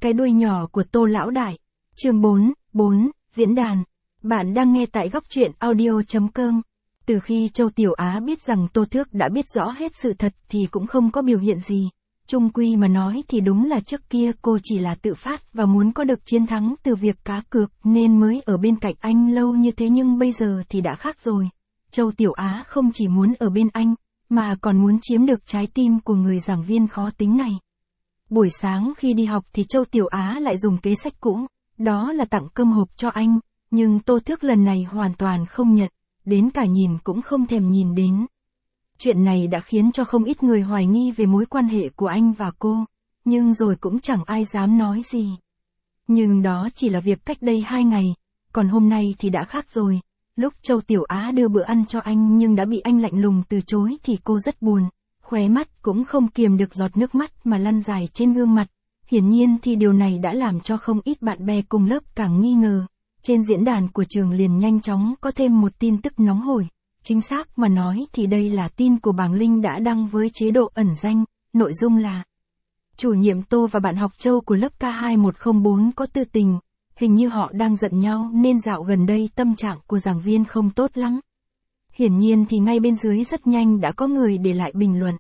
cái đuôi nhỏ của Tô Lão Đại. Chương 4, diễn đàn. Bạn đang nghe tại góc truyện audio.com. Từ khi Châu Tiểu Á biết rằng Tô Thước đã biết rõ hết sự thật thì cũng không có biểu hiện gì. Chung quy mà nói thì đúng là trước kia cô chỉ là tự phát và muốn có được chiến thắng từ việc cá cược nên mới ở bên cạnh anh lâu như thế, nhưng bây giờ thì đã khác rồi. Châu Tiểu Á không chỉ muốn ở bên anh, mà còn muốn chiếm được trái tim của người giảng viên khó tính này. Buổi sáng khi đi học thì Châu Tiểu Á lại dùng kế sách cũ, đó là tặng cơm hộp cho anh, nhưng Tô Thước lần này hoàn toàn không nhận, đến cả nhìn cũng không thèm nhìn đến. Chuyện này đã khiến cho không ít người hoài nghi về mối quan hệ của anh và cô, nhưng rồi cũng chẳng ai dám nói gì. Nhưng đó chỉ là việc cách đây 2 ngày, còn hôm nay thì đã khác rồi. Lúc Châu Tiểu Á đưa bữa ăn cho anh nhưng đã bị anh lạnh lùng từ chối thì cô rất buồn, khóe mắt cũng không kiềm được giọt nước mắt mà lăn dài trên gương mặt. Hiển nhiên thì điều này đã làm cho không ít bạn bè cùng lớp càng nghi ngờ. Trên diễn đàn của trường liền nhanh chóng có thêm một tin tức nóng hổi. Chính xác mà nói thì đây là tin của Bàng Linh đã đăng với chế độ ẩn danh, nội dung là: chủ nhiệm Tô và bạn học Châu của lớp K2104 có tư tình, hình như họ đang giận nhau nên dạo gần đây tâm trạng của giảng viên không tốt lắm. Hiển nhiên thì ngay bên dưới rất nhanh đã có người để lại bình luận.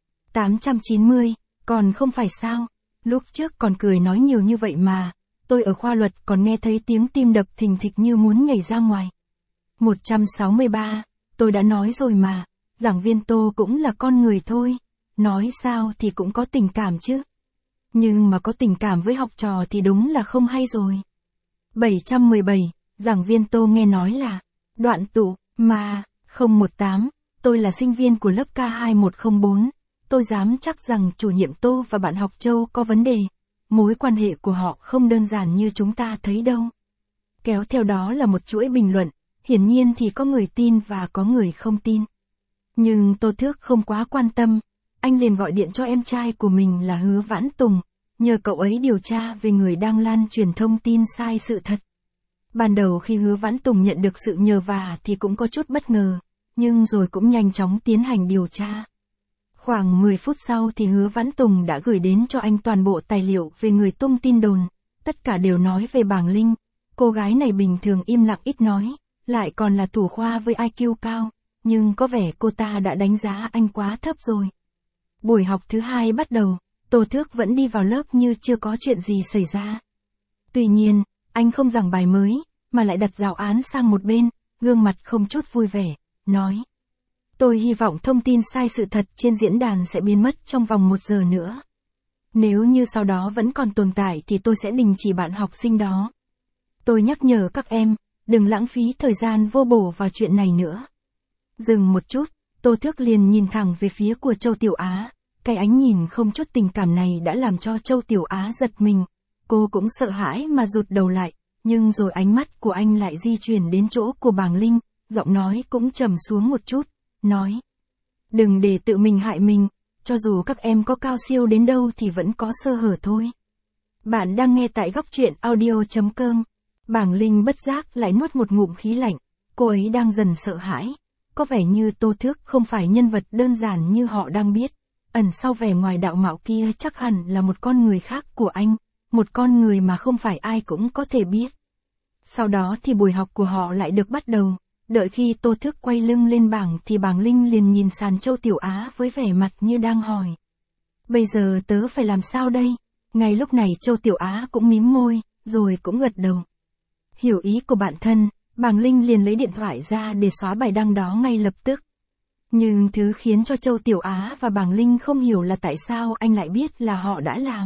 890, còn không phải sao, lúc trước còn cười nói nhiều như vậy mà, tôi ở khoa luật còn nghe thấy tiếng tim đập thình thịch như muốn nhảy ra ngoài. 163, tôi đã nói rồi mà, giảng viên Tô cũng là con người thôi, nói sao thì cũng có tình cảm chứ. Nhưng mà có tình cảm với học trò thì đúng là không hay rồi. 717, giảng viên Tô nghe nói là đoạn tụ, mà, 018, tôi là sinh viên của lớp K2104, tôi dám chắc rằng chủ nhiệm Tô và bạn học Châu có vấn đề, mối quan hệ của họ không đơn giản như chúng ta thấy đâu. Kéo theo đó là một chuỗi bình luận, hiển nhiên thì có người tin và có người không tin. Nhưng Tô Thước không quá quan tâm, anh liền gọi điện cho em trai của mình là Hứa Vãn Tùng, nhờ cậu ấy điều tra về người đang lan truyền thông tin sai sự thật. Ban đầu khi Hứa Vãn Tùng nhận được sự nhờ vả thì cũng có chút bất ngờ, nhưng rồi cũng nhanh chóng tiến hành điều tra. Khoảng 10 phút sau thì Hứa Vãn Tùng đã gửi đến cho anh toàn bộ tài liệu về người tung tin đồn, tất cả đều nói về Bàng Linh. Cô gái này bình thường im lặng ít nói, lại còn là thủ khoa với IQ cao, nhưng có vẻ cô ta đã đánh giá anh quá thấp rồi. Buổi học thứ 2 bắt đầu, Tô Thước vẫn đi vào lớp như chưa có chuyện gì xảy ra. Tuy nhiên, anh không giảng bài mới, mà lại đặt giáo án sang một bên, gương mặt không chút vui vẻ, nói: tôi hy vọng thông tin sai sự thật trên diễn đàn sẽ biến mất trong vòng 1 giờ nữa. Nếu như sau đó vẫn còn tồn tại thì tôi sẽ đình chỉ bạn học sinh đó. Tôi nhắc nhở các em, đừng lãng phí thời gian vô bổ vào chuyện này nữa. Dừng một chút, Tô Thước liền nhìn thẳng về phía của Châu Tiểu Á. Cái ánh nhìn không chút tình cảm này đã làm cho Châu Tiểu Á giật mình. Cô cũng sợ hãi mà rụt đầu lại, nhưng rồi ánh mắt của anh lại di chuyển đến chỗ của Bàng Linh, giọng nói cũng trầm xuống một chút, nói: đừng để tự mình hại mình, cho dù các em có cao siêu đến đâu thì vẫn có sơ hở thôi. Bạn đang nghe tại góc truyện audio.com. Bàng Linh bất giác lại nuốt một ngụm khí lạnh, cô ấy đang dần sợ hãi. Có vẻ như Tô Thước không phải nhân vật đơn giản như họ đang biết. Ẩn sau vẻ ngoài đạo mạo kia chắc hẳn là một con người khác của anh, một con người mà không phải ai cũng có thể biết. Sau đó thì buổi học của họ lại được bắt đầu. Đợi khi Tô Thước quay lưng lên bảng thì Bàng Linh liền nhìn sàn Châu Tiểu Á với vẻ mặt như đang hỏi: bây giờ tớ phải làm sao đây? Ngay lúc này Châu Tiểu Á cũng mím môi, rồi cũng gật đầu. Hiểu ý của bạn thân, Bàng Linh liền lấy điện thoại ra để xóa bài đăng đó ngay lập tức. Nhưng thứ khiến cho Châu Tiểu Á và Bàng Linh không hiểu là tại sao anh lại biết là họ đã làm.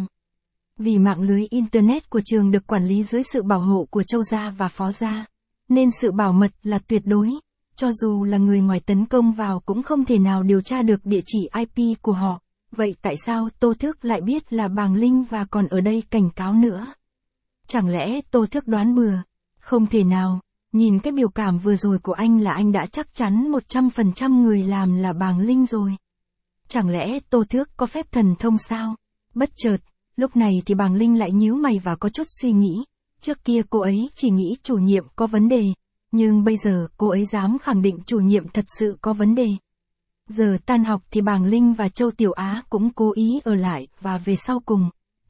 Vì mạng lưới Internet của trường được quản lý dưới sự bảo hộ của Châu gia và Phó gia, nên sự bảo mật là tuyệt đối, cho dù là người ngoài tấn công vào cũng không thể nào điều tra được địa chỉ IP của họ. Vậy tại sao Tô Thước lại biết là Bàng Linh và còn ở đây cảnh cáo nữa? Chẳng lẽ Tô Thước đoán bừa? Không thể nào, nhìn cái biểu cảm vừa rồi của anh là anh đã chắc chắn 100% người làm là Bàng Linh rồi. Chẳng lẽ Tô Thước có phép thần thông sao? Bất chợt, lúc này thì Bàng Linh lại nhíu mày và có chút suy nghĩ. Trước kia cô ấy chỉ nghĩ chủ nhiệm có vấn đề, nhưng bây giờ cô ấy dám khẳng định chủ nhiệm thật sự có vấn đề. Giờ tan học thì Bàng Linh và Châu Tiểu Á cũng cố ý ở lại và về sau cùng.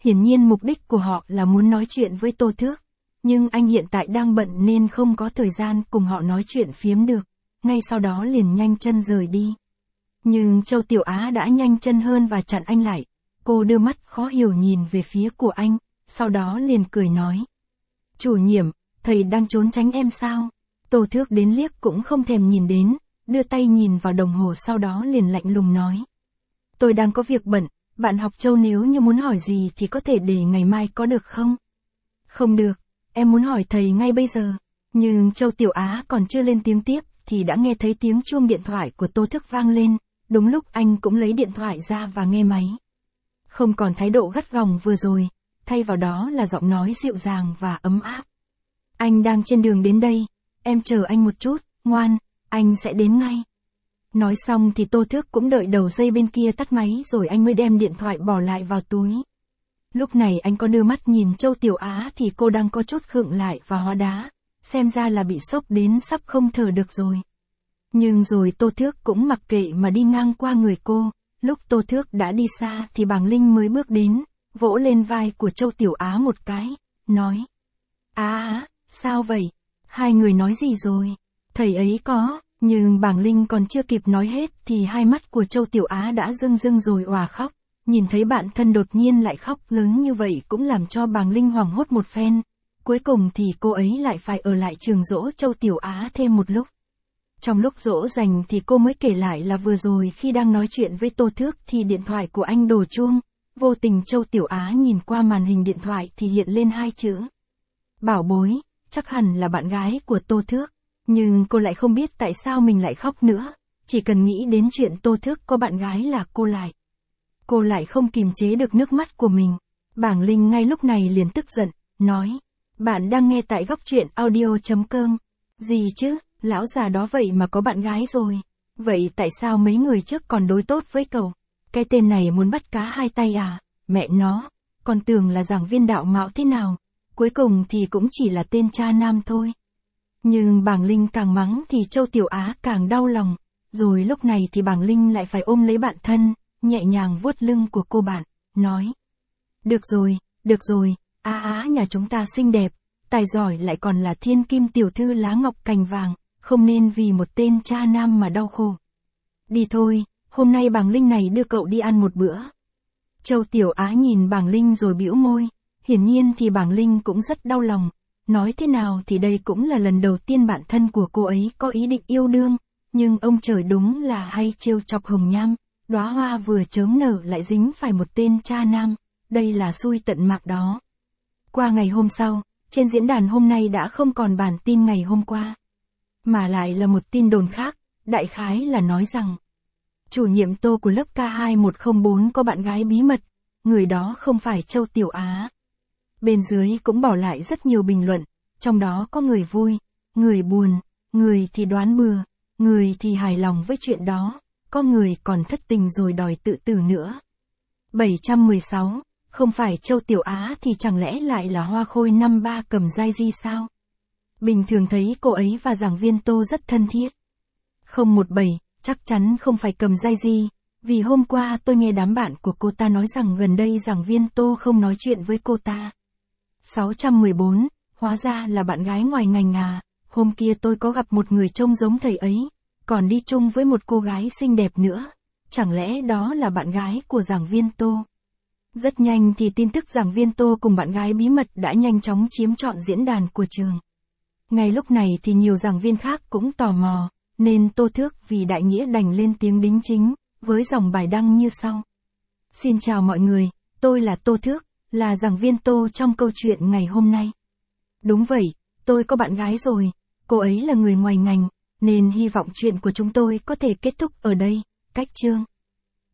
Hiển nhiên mục đích của họ là muốn nói chuyện với Tô Thước. Nhưng anh hiện tại đang bận nên không có thời gian cùng họ nói chuyện phiếm được. Ngay sau đó liền nhanh chân rời đi. Nhưng Châu Tiểu Á đã nhanh chân hơn và chặn anh lại. Cô đưa mắt khó hiểu nhìn về phía của anh, sau đó liền cười nói. Chủ nhiệm, thầy đang trốn tránh em sao? Tô Thước đến liếc cũng không thèm nhìn đến, đưa tay nhìn vào đồng hồ sau đó liền lạnh lùng nói. Tôi đang có việc bận, bạn học Châu nếu như muốn hỏi gì thì có thể để ngày mai có được không? Không được, em muốn hỏi thầy ngay bây giờ. Nhưng Châu Tiểu Á còn chưa lên tiếng tiếp thì đã nghe thấy tiếng chuông điện thoại của Tô Thước vang lên, đúng lúc anh cũng lấy điện thoại ra và nghe máy. Không còn thái độ gắt gỏng vừa rồi, thay vào đó là giọng nói dịu dàng và ấm áp. Anh đang trên đường đến đây, em chờ anh một chút, ngoan, anh sẽ đến ngay. Nói xong thì Tô Thước cũng đợi đầu dây bên kia tắt máy rồi anh mới đem điện thoại bỏ lại vào túi. Lúc này anh có đưa mắt nhìn Châu Tiểu Á thì cô đang có chút khựng lại và hóa đá, xem ra là bị sốc đến sắp không thở được rồi. Nhưng rồi Tô Thước cũng mặc kệ mà đi ngang qua người cô, lúc Tô Thước đã đi xa thì Bàng Linh mới bước đến, vỗ lên vai của Châu Tiểu Á một cái, nói. Sao vậy? Hai người nói gì rồi? Thầy ấy có, nhưng Bàng Linh còn chưa kịp nói hết thì hai mắt của Châu Tiểu Á đã rưng rưng rồi òa khóc. Nhìn thấy bạn thân đột nhiên lại khóc lớn như vậy cũng làm cho Bàng Linh hoảng hốt một phen. Cuối cùng thì cô ấy lại phải ở lại trường dỗ Châu Tiểu Á thêm một lúc. Trong lúc dỗ dành thì cô mới kể lại là vừa rồi khi đang nói chuyện với Tô Thước thì điện thoại của anh đổ chuông. Vô tình Châu Tiểu Á nhìn qua màn hình điện thoại thì hiện lên hai chữ. Bảo bối, chắc hẳn là bạn gái của Tô Thước. Nhưng cô lại không biết tại sao mình lại khóc nữa. Chỉ cần nghĩ đến chuyện Tô Thước có bạn gái là cô lại không kìm chế được nước mắt của mình. Bàng Linh ngay lúc này liền tức giận, nói. Bạn đang nghe tại góc truyện audio.com. Gì chứ, lão già đó vậy mà có bạn gái rồi. Vậy tại sao mấy người trước còn đối tốt với cậu? Cái tên này muốn bắt cá hai tay à? Mẹ nó, còn tưởng là giảng viên đạo mạo thế nào. Cuối cùng thì cũng chỉ là tên cha nam thôi. Nhưng Bàng Linh càng mắng thì Châu Tiểu Á càng đau lòng. Rồi lúc này thì Bàng Linh lại phải ôm lấy bạn thân, nhẹ nhàng vuốt lưng của cô bạn, nói. Được rồi, Á nhà chúng ta xinh đẹp, tài giỏi lại còn là thiên kim tiểu thư lá ngọc cành vàng, không nên vì một tên cha nam mà đau khổ. Đi thôi, hôm nay Bàng Linh này đưa cậu đi ăn một bữa. Châu Tiểu Á nhìn Bàng Linh rồi bĩu môi, hiển nhiên thì Bàng Linh cũng rất đau lòng. Nói thế nào thì đây cũng là lần đầu tiên bạn thân của cô ấy có ý định yêu đương, nhưng ông trời đúng là hay trêu chọc hồng nham, đóa hoa vừa chớm nở lại dính phải một tên cha nam, đây là xui tận mạng đó. Qua ngày hôm sau, trên diễn đàn hôm nay đã không còn bản tin ngày hôm qua, mà lại là một tin đồn khác, đại khái là nói rằng chủ nhiệm Tô của lớp K2104 có bạn gái bí mật, người đó không phải Châu Tiểu Á. Bên dưới cũng bỏ lại rất nhiều bình luận, trong đó có người vui, người buồn, người thì đoán bừa, người thì hài lòng với chuyện đó, có người còn thất tình rồi đòi tự tử nữa. 716, không phải Châu Tiểu Á thì chẳng lẽ lại là Hoa Khôi năm 3 Cầm Giai Di sao? Bình thường thấy cô ấy và giảng viên Tô rất thân thiết. 017, chắc chắn không phải Cầm Giai Di, vì hôm qua tôi nghe đám bạn của cô ta nói rằng gần đây giảng viên Tô không nói chuyện với cô ta. 614, hóa ra là bạn gái ngoài ngành à, hôm kia tôi có gặp một người trông giống thầy ấy, còn đi chung với một cô gái xinh đẹp nữa, chẳng lẽ đó là bạn gái của giảng viên Tô? Rất nhanh thì tin tức giảng viên Tô cùng bạn gái bí mật đã nhanh chóng chiếm trọn diễn đàn của trường. Ngay lúc này thì nhiều giảng viên khác cũng tò mò, nên Tô Thước vì đại nghĩa đành lên tiếng đính chính, với dòng bài đăng như sau. Xin chào mọi người, tôi là Tô Thước, là giảng viên Tô trong câu chuyện ngày hôm nay. Đúng vậy, tôi có bạn gái rồi, cô ấy là người ngoài ngành, nên hy vọng chuyện của chúng tôi có thể kết thúc ở đây, cách chương.